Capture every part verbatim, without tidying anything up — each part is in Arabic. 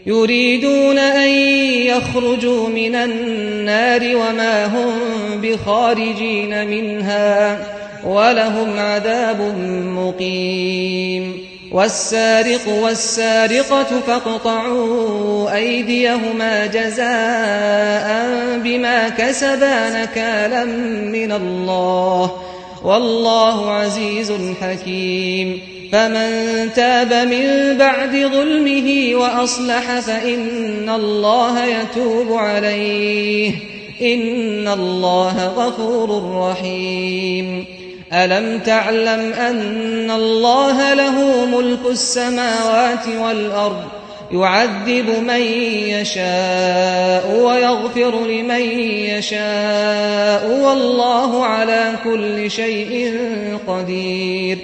يريدون أن يخرجوا من النار وما هم بخارجين منها ولهم عذاب مقيم. والسارق والسارقة فاقطعوا أيديهما جزاء بما كسبا نكالا من الله والله عزيز حكيم. فمن تاب من بعد ظلمه وأصلح فإن الله يتوب عليه إن الله غفور رحيم. ألم تعلم أن الله له ملك السماوات والأرض يعذب من يشاء ويغفر لمن يشاء والله على كل شيء قدير.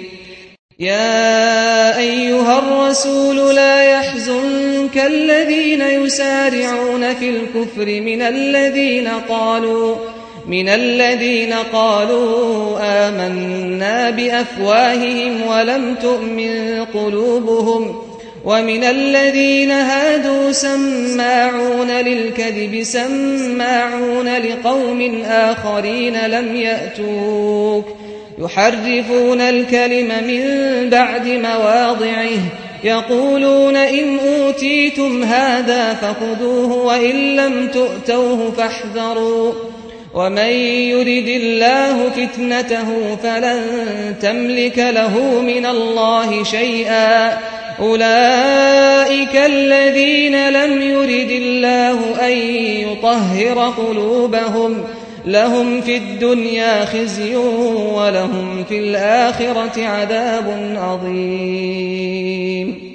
يا أيها الرسول لا يحزنك الذين يسارعون في الكفر من الذين قالوا من الذين قالوا آمنا بأفواههم ولم تؤمن قلوبهم ومن الذين هادوا سماعون للكذب سماعون لقوم آخرين لم يأتوك يحرفون الكلم من بعد مواضعه يقولون إن أوتيتم هذا فخذوه وإن لم تؤتوه فاحذروا ومن يرد الله فتنته فلن تملك له من الله شيئا أولئك الذين لم يرد الله أن يطهر قلوبهم لهم في الدنيا خزي ولهم في الآخرة عذاب عظيم.